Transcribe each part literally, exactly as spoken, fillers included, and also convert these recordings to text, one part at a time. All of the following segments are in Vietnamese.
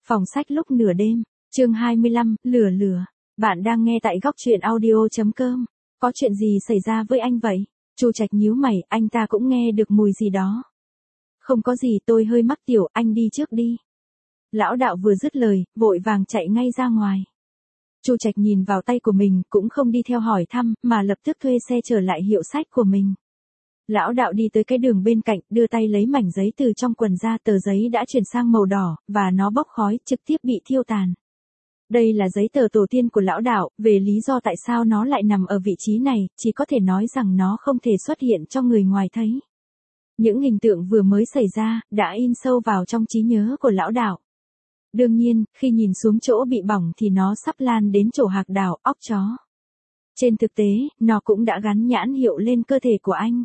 Phòng sách lúc nửa đêm, chương hai mươi lăm, lửa lửa. Bạn đang nghe tại góc truyện audio chấm com. Có chuyện gì xảy ra với anh vậy? Chu Trạch nhíu mày, anh ta cũng nghe được mùi gì đó. Không có gì, tôi hơi mắc tiểu, anh đi trước đi. Lão đạo vừa dứt lời, vội vàng chạy ngay ra ngoài. Chu Trạch nhìn vào tay của mình, cũng không đi theo hỏi thăm, mà lập tức thuê xe trở lại hiệu sách của mình. Lão đạo đi tới cái đường bên cạnh, đưa tay lấy mảnh giấy từ trong quần ra, tờ giấy đã chuyển sang màu đỏ, và nó bốc khói, trực tiếp bị thiêu tàn. Đây là giấy tờ tổ tiên của lão đạo, về lý do tại sao nó lại nằm ở vị trí này, chỉ có thể nói rằng nó không thể xuất hiện cho người ngoài thấy. Những hình tượng vừa mới xảy ra, đã in sâu vào trong trí nhớ của lão đạo. Đương nhiên, khi nhìn xuống chỗ bị bỏng thì nó sắp lan đến chỗ hạc đào, óc chó. Trên thực tế, nó cũng đã gắn nhãn hiệu lên cơ thể của anh.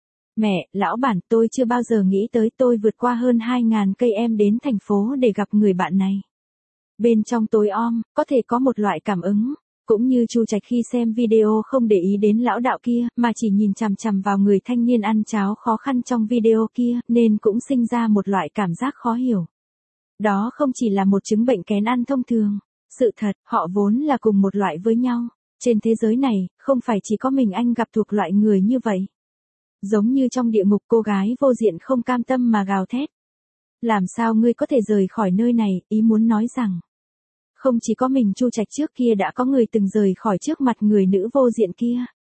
Mẹ, lão bản, tôi chưa bao giờ nghĩ tới tôi vượt qua hơn hai ngàn cây em đến thành phố để gặp người bạn này. Bên trong tối om, có thể có một loại cảm ứng, cũng như Chu Trạch khi xem video không để ý đến lão đạo kia, mà chỉ nhìn chằm chằm vào người thanh niên ăn cháo khó khăn trong video kia, nên cũng sinh ra một loại cảm giác khó hiểu. Đó không chỉ là một chứng bệnh kén ăn thông thường. Sự thật, họ vốn là cùng một loại với nhau. Trên thế giới này, không phải chỉ có mình anh gặp thuộc loại người như vậy. Giống như trong địa ngục, cô gái vô diện không cam tâm mà gào thét. Làm sao ngươi có thể rời khỏi nơi này, ý muốn nói rằng. Không chỉ có mình Chu Trạch trước kia đã có người từng rời khỏi trước mặt người nữ vô diện kia.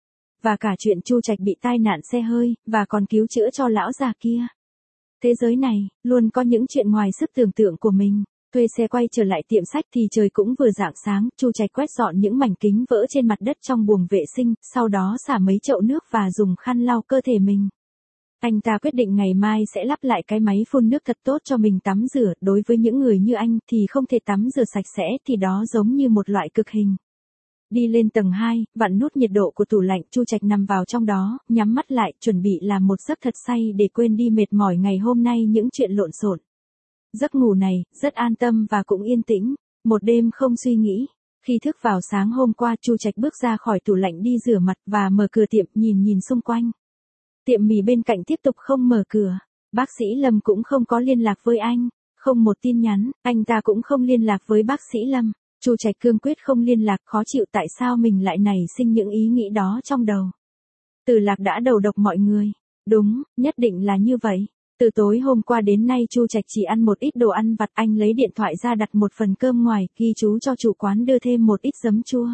Và cả chuyện Chu Trạch bị tai nạn xe hơi, và còn cứu chữa cho lão già kia. Thế giới này, luôn có những chuyện ngoài sức tưởng tượng của mình. Thuê xe quay trở lại tiệm sách thì trời cũng vừa rạng sáng, Chu Trạch quét dọn những mảnh kính vỡ trên mặt đất trong buồng vệ sinh, sau đó xả mấy chậu nước và dùng khăn lau cơ thể mình. Anh ta quyết định ngày mai sẽ lắp lại cái máy phun nước thật tốt cho mình tắm rửa, đối với những người như anh thì không thể tắm rửa sạch sẽ thì đó giống như một loại cực hình. Đi lên tầng hai, vặn nút nhiệt độ của tủ lạnh, Chu Trạch nằm vào trong đó, nhắm mắt lại, chuẩn bị làm một giấc thật say để quên đi mệt mỏi ngày hôm nay những chuyện lộn xộn. Giấc ngủ này, rất an tâm và cũng yên tĩnh, một đêm không suy nghĩ. Khi thức vào sáng hôm qua, Chu Trạch bước ra khỏi tủ lạnh đi rửa mặt và mở cửa tiệm, nhìn nhìn xung quanh. Tiệm mì bên cạnh tiếp tục không mở cửa, bác sĩ Lâm cũng không có liên lạc với anh, không một tin nhắn, anh ta cũng không liên lạc với bác sĩ Lâm. Chu Trạch cương quyết không liên lạc, khó chịu tại sao mình lại nảy sinh những ý nghĩ đó trong đầu. Từ Lạc đã đầu độc mọi người. Đúng, nhất định là như vậy. Từ tối hôm qua đến nay Chu Trạch chỉ ăn một ít đồ ăn vặt, anh lấy điện thoại ra đặt một phần cơm ngoài, ghi chú cho chủ quán đưa thêm một ít giấm chua.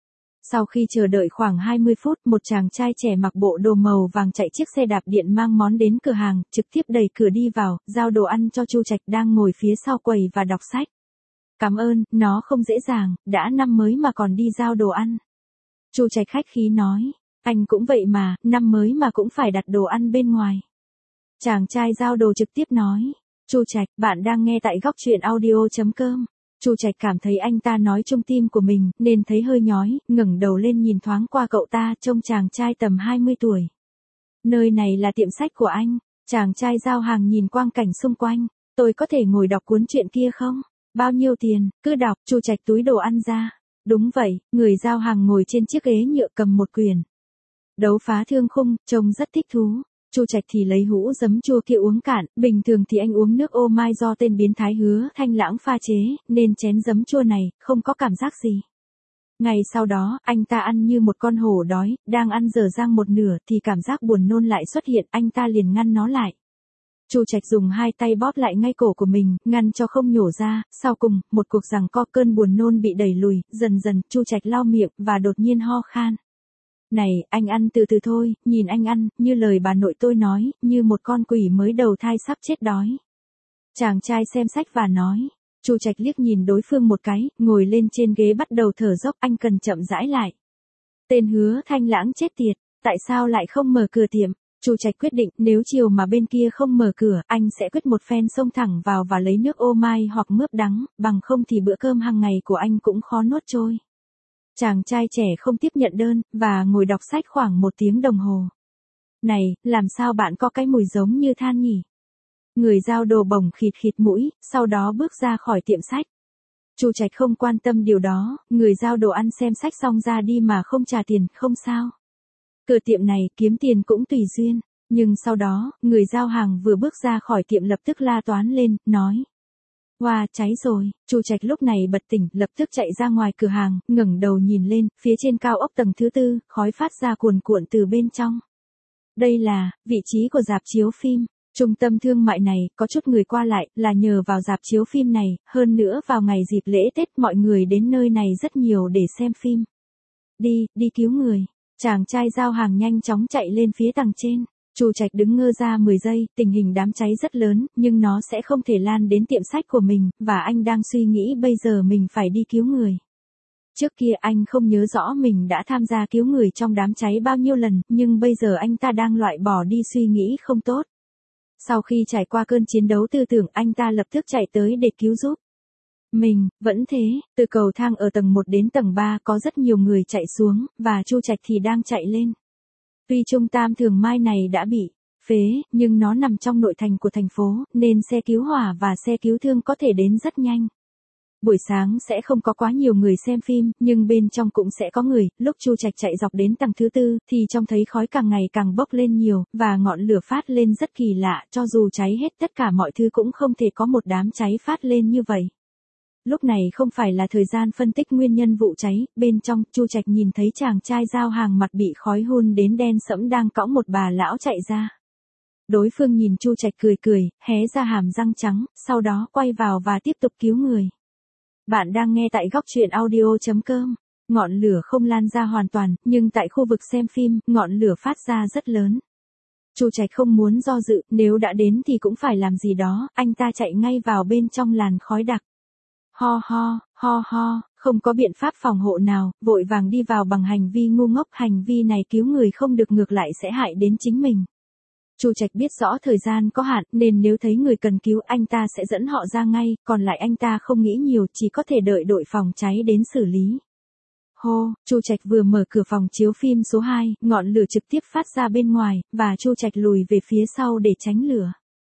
Sau khi chờ đợi khoảng hai mươi phút, một chàng trai trẻ mặc bộ đồ màu vàng chạy chiếc xe đạp điện mang món đến cửa hàng, trực tiếp đẩy cửa đi vào, giao đồ ăn cho Chu Trạch đang ngồi phía sau quầy và đọc sách. Cảm ơn, nó không dễ dàng, đã năm mới mà còn đi giao đồ ăn. Chu Trạch khách khí nói, anh cũng vậy mà, năm mới mà cũng phải đặt đồ ăn bên ngoài. Chàng trai giao đồ trực tiếp nói, Chu Trạch, bạn đang nghe tại góc truyện audio chấm com. Chu Trạch cảm thấy anh ta nói trong tim của mình, nên thấy hơi nhói, ngẩng đầu lên nhìn thoáng qua cậu ta, trông chàng trai tầm hai mươi tuổi. Nơi này là tiệm sách của anh. Chàng trai giao hàng nhìn quang cảnh xung quanh, tôi có thể ngồi đọc cuốn truyện kia không? Bao nhiêu tiền? Cứ đọc. Chu Trạch túi đồ ăn ra. Đúng vậy, người giao hàng ngồi trên chiếc ghế nhựa cầm một quyển Đấu phá thương khung, trông rất thích thú. Chu Trạch thì lấy hũ giấm chua kia uống cạn, bình thường thì anh uống nước ô mai do tên biến thái Hứa Thanh Lãng pha chế, nên chén giấm chua này không có cảm giác gì. Ngày sau đó, anh ta ăn như một con hổ đói, đang ăn dở dang một nửa thì cảm giác buồn nôn lại xuất hiện, anh ta liền ngăn nó lại. Chu Trạch dùng hai tay bóp lại ngay cổ của mình, ngăn cho không nhổ ra, sau cùng, một cuộc giằng co, cơn buồn nôn bị đẩy lùi, dần dần, Chu Trạch lau miệng, và đột nhiên ho khan. Này, anh ăn từ từ thôi, nhìn anh ăn, như lời bà nội tôi nói, như một con quỷ mới đầu thai sắp chết đói. Chàng trai xem sách và nói. Chu Trạch liếc nhìn đối phương một cái, ngồi lên trên ghế bắt đầu thở dốc, anh cần chậm rãi lại. Tên Hứa Thanh Lãng chết tiệt, tại sao lại không mở cửa tiệm? Chu Trạch quyết định, nếu chiều mà bên kia không mở cửa, anh sẽ quyết một phen xông thẳng vào và lấy nước ô mai hoặc mướp đắng, bằng không thì bữa cơm hàng ngày của anh cũng khó nuốt trôi. Chàng trai trẻ không tiếp nhận đơn, và ngồi đọc sách khoảng một tiếng đồng hồ. Này, làm sao bạn có cái mùi giống như than nhỉ? Người giao đồ bồng khịt khịt mũi, sau đó bước ra khỏi tiệm sách. Chu Trạch không quan tâm điều đó, người giao đồ ăn xem sách xong ra đi mà không trả tiền, không sao. Cửa tiệm này kiếm tiền cũng tùy duyên, nhưng sau đó, người giao hàng vừa bước ra khỏi tiệm lập tức la toán lên, nói. Wow, cháy rồi, Chu Trạch lúc này bật tỉnh, lập tức chạy ra ngoài cửa hàng, ngẩng đầu nhìn lên, phía trên cao ốc tầng thứ tư, khói phát ra cuồn cuộn từ bên trong. Đây là vị trí của rạp chiếu phim. Trung tâm thương mại này, có chút người qua lại, là nhờ vào rạp chiếu phim này, hơn nữa vào ngày dịp lễ Tết mọi người đến nơi này rất nhiều để xem phim. Đi, đi cứu người. Chàng trai giao hàng nhanh chóng chạy lên phía tầng trên. Chu Trạch đứng ngơ ra mười giây, tình hình đám cháy rất lớn, nhưng nó sẽ không thể lan đến tiệm sách của mình, và anh đang suy nghĩ bây giờ mình phải đi cứu người. Trước kia anh không nhớ rõ mình đã tham gia cứu người trong đám cháy bao nhiêu lần, nhưng bây giờ anh ta đang loại bỏ đi suy nghĩ không tốt. Sau khi trải qua cơn chiến đấu tư tưởng, anh ta lập tức chạy tới để cứu giúp. Mình, vẫn thế, từ cầu thang ở tầng một đến tầng ba có rất nhiều người chạy xuống, và Chu Trạch thì đang chạy lên. Tuy trung tam thường mai này đã bị phế, nhưng nó nằm trong nội thành của thành phố, nên xe cứu hỏa và xe cứu thương có thể đến rất nhanh. Buổi sáng sẽ không có quá nhiều người xem phim, nhưng bên trong cũng sẽ có người. Lúc Chu Trạch chạy dọc đến tầng thứ tư, thì trông thấy khói càng ngày càng bốc lên nhiều, và ngọn lửa phát lên rất kỳ lạ, cho dù cháy hết tất cả mọi thứ cũng không thể có một đám cháy phát lên như vậy. Lúc này không phải là thời gian phân tích nguyên nhân vụ cháy, bên trong, Chu Trạch nhìn thấy chàng trai giao hàng mặt bị khói hun đến đen sẫm đang cõng một bà lão chạy ra. Đối phương nhìn Chu Trạch cười cười, hé ra hàm răng trắng, sau đó quay vào và tiếp tục cứu người. Bạn đang nghe tại góc truyện audio chấm com. Ngọn lửa không lan ra hoàn toàn, nhưng tại khu vực xem phim, ngọn lửa phát ra rất lớn. Chu Trạch không muốn do dự, nếu đã đến thì cũng phải làm gì đó, anh ta chạy ngay vào bên trong làn khói đặc. Ho ho, ho ho, không có biện pháp phòng hộ nào, vội vàng đi vào bằng hành vi ngu ngốc, hành vi này cứu người không được ngược lại sẽ hại đến chính mình. Chu Trạch biết rõ thời gian có hạn, nên nếu thấy người cần cứu anh ta sẽ dẫn họ ra ngay, còn lại anh ta không nghĩ nhiều, chỉ có thể đợi đội phòng cháy đến xử lý. Hô, Chu Trạch vừa mở cửa phòng chiếu phim số hai, ngọn lửa trực tiếp phát ra bên ngoài, và Chu Trạch lùi về phía sau để tránh lửa.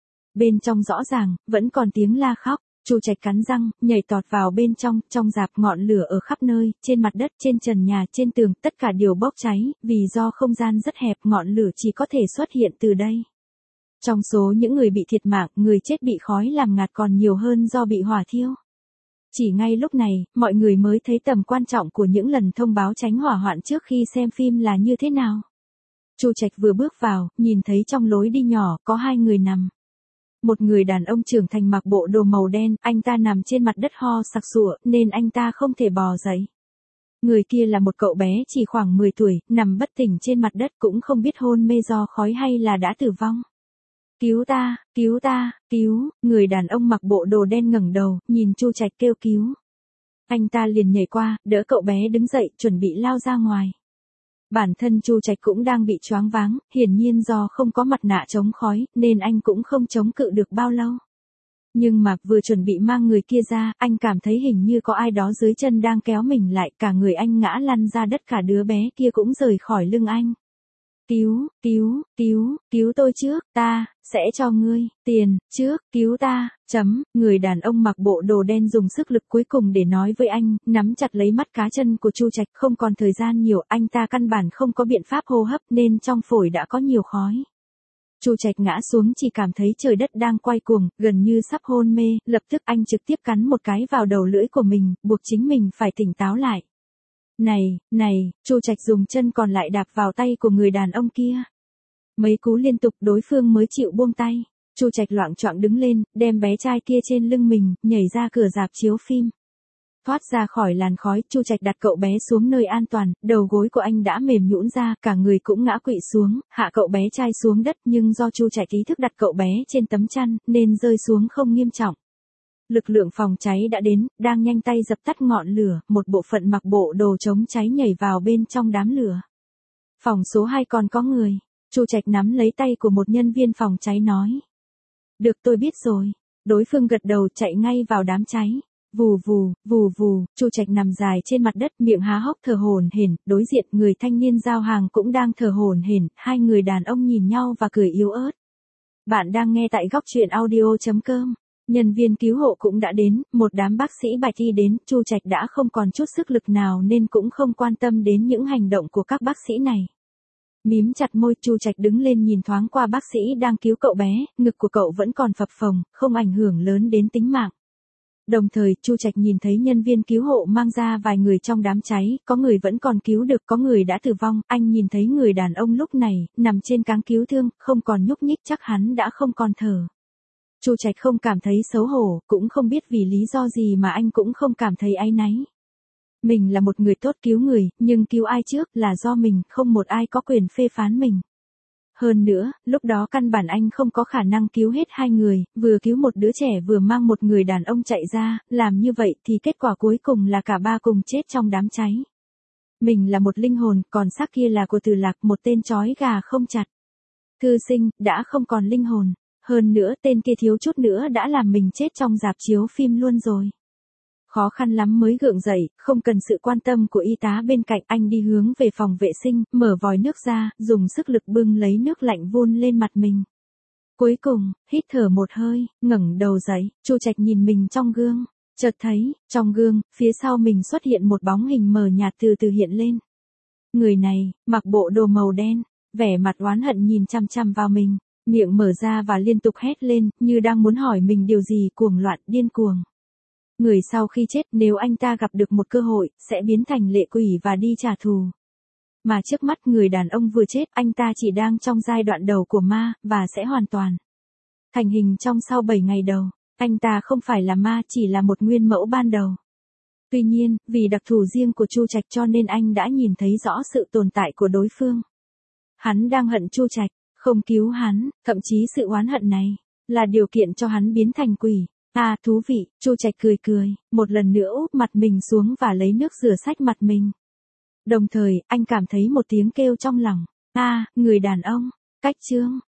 Bên trong rõ ràng, vẫn còn tiếng la khóc. Chu Trạch cắn răng, nhảy tọt vào bên trong, trong rạp ngọn lửa ở khắp nơi, trên mặt đất, trên trần nhà, trên tường, tất cả đều bốc cháy, vì do không gian rất hẹp ngọn lửa chỉ có thể xuất hiện từ đây. Trong số những người bị thiệt mạng, người chết bị khói làm ngạt còn nhiều hơn do bị hỏa thiêu. Chỉ ngay lúc này, mọi người mới thấy tầm quan trọng của những lần thông báo tránh hỏa hoạn trước khi xem phim là như thế nào. Chu Trạch vừa bước vào, nhìn thấy trong lối đi nhỏ, có hai người nằm. Một người đàn ông trưởng thành mặc bộ đồ màu đen, anh ta nằm trên mặt đất ho sặc sụa, nên anh ta không thể bò dậy. Người kia là một cậu bé chỉ khoảng mười tuổi, nằm bất tỉnh trên mặt đất cũng không biết hôn mê do khói hay là đã tử vong. Cứu ta, cứu ta, cứu, người đàn ông mặc bộ đồ đen ngẩng đầu, nhìn Chu Trạch kêu cứu. Anh ta liền nhảy qua, đỡ cậu bé đứng dậy, chuẩn bị lao ra ngoài. Bản thân Chu Trạch cũng đang bị choáng váng, hiển nhiên do không có mặt nạ chống khói, nên anh cũng không chống cự được bao lâu. Nhưng mà vừa chuẩn bị mang người kia ra, anh cảm thấy hình như có ai đó dưới chân đang kéo mình lại, cả người anh ngã lăn ra đất, cả đứa bé kia cũng rời khỏi lưng anh. Cứu, cứu, cứu, cứu tôi trước, ta, sẽ cho ngươi, tiền, trước, cứu ta, chấm, người đàn ông mặc bộ đồ đen dùng sức lực cuối cùng để nói với anh, nắm chặt lấy mắt cá chân của Chu Trạch, không còn thời gian nhiều, anh ta căn bản không có biện pháp hô hấp nên trong phổi đã có nhiều khói. Chu Trạch ngã xuống chỉ cảm thấy trời đất đang quay cuồng, gần như sắp hôn mê, lập tức anh trực tiếp cắn một cái vào đầu lưỡi của mình, buộc chính mình phải tỉnh táo lại. Này, này, Chu Trạch dùng chân còn lại đạp vào tay của người đàn ông kia. Mấy cú liên tục đối phương mới chịu buông tay. Chu Trạch loạng choạng đứng lên, đem bé trai kia trên lưng mình, nhảy ra cửa rạp chiếu phim. Thoát ra khỏi làn khói, Chu Trạch đặt cậu bé xuống nơi an toàn, đầu gối của anh đã mềm nhũn ra, cả người cũng ngã quỵ xuống, hạ cậu bé trai xuống đất, nhưng do Chu Trạch ý thức đặt cậu bé trên tấm chăn, nên rơi xuống không nghiêm trọng. Lực lượng phòng cháy đã đến, đang nhanh tay dập tắt ngọn lửa, một bộ phận mặc bộ đồ chống cháy nhảy vào bên trong đám lửa. Phòng số hai còn có người. Chu Trạch nắm lấy tay của một nhân viên phòng cháy nói. Được, tôi biết rồi. Đối phương gật đầu chạy ngay vào đám cháy. Vù vù, vù vù, Chu Trạch nằm dài trên mặt đất, miệng há hốc thở hổn hển, đối diện người thanh niên giao hàng cũng đang thở hổn hển, hai người đàn ông nhìn nhau và cười yếu ớt. Bạn đang nghe tại góc truyện audio chấm com. Nhân viên cứu hộ cũng đã đến, một đám bác sĩ bạch y đến, Chu Trạch đã không còn chút sức lực nào nên cũng không quan tâm đến những hành động của các bác sĩ này. Mím chặt môi, Chu Trạch đứng lên nhìn thoáng qua bác sĩ đang cứu cậu bé, ngực của cậu vẫn còn phập phồng, không ảnh hưởng lớn đến tính mạng. Đồng thời, Chu Trạch nhìn thấy nhân viên cứu hộ mang ra vài người trong đám cháy, có người vẫn còn cứu được, có người đã tử vong, anh nhìn thấy người đàn ông lúc này, nằm trên cáng cứu thương, không còn nhúc nhích, chắc hắn đã không còn thở. Chu Trạch không cảm thấy xấu hổ, cũng không biết vì lý do gì mà anh cũng không cảm thấy áy náy. Mình là một người tốt cứu người, nhưng cứu ai trước là do mình, không một ai có quyền phê phán mình. Hơn nữa, lúc đó căn bản anh không có khả năng cứu hết hai người, vừa cứu một đứa trẻ vừa mang một người đàn ông chạy ra, làm như vậy thì kết quả cuối cùng là cả ba cùng chết trong đám cháy. Mình là một linh hồn, còn xác kia là của Từ Lạc, một tên trói gà không chặt. Thư sinh, đã không còn linh hồn. Hơn nữa tên kia thiếu chút nữa đã làm mình chết trong rạp chiếu phim luôn rồi. Khó khăn lắm mới gượng dậy, không cần sự quan tâm của y tá bên cạnh, anh đi hướng về phòng vệ sinh, mở vòi nước ra, dùng sức lực bưng lấy nước lạnh vun lên mặt mình. Cuối cùng, hít thở một hơi, ngẩng đầu dậy, Chu Trạch nhìn mình trong gương, chợt thấy, trong gương, phía sau mình xuất hiện một bóng hình mờ nhạt từ từ hiện lên. Người này, mặc bộ đồ màu đen, vẻ mặt oán hận nhìn chăm chăm vào mình, miệng mở ra và liên tục hét lên, như đang muốn hỏi mình điều gì, cuồng loạn, điên cuồng. Người sau khi chết, nếu anh ta gặp được một cơ hội, sẽ biến thành lệ quỷ và đi trả thù. Mà trước mắt người đàn ông vừa chết, anh ta chỉ đang trong giai đoạn đầu của ma, và sẽ hoàn toàn thành hình trong sau bảy ngày đầu. Anh ta không phải là ma, chỉ là một nguyên mẫu ban đầu. Tuy nhiên, vì đặc thù riêng của Chu Trạch cho nên anh đã nhìn thấy rõ sự tồn tại của đối phương. Hắn đang hận Chu Trạch, không cứu hắn, thậm chí sự oán hận này là điều kiện cho hắn biến thành quỷ. À, thú vị, Chu Trạch cười cười, một lần nữa úp mặt mình xuống và lấy nước rửa sạch mặt mình. Đồng thời, anh cảm thấy một tiếng kêu trong lòng. À, người đàn ông, cách chương.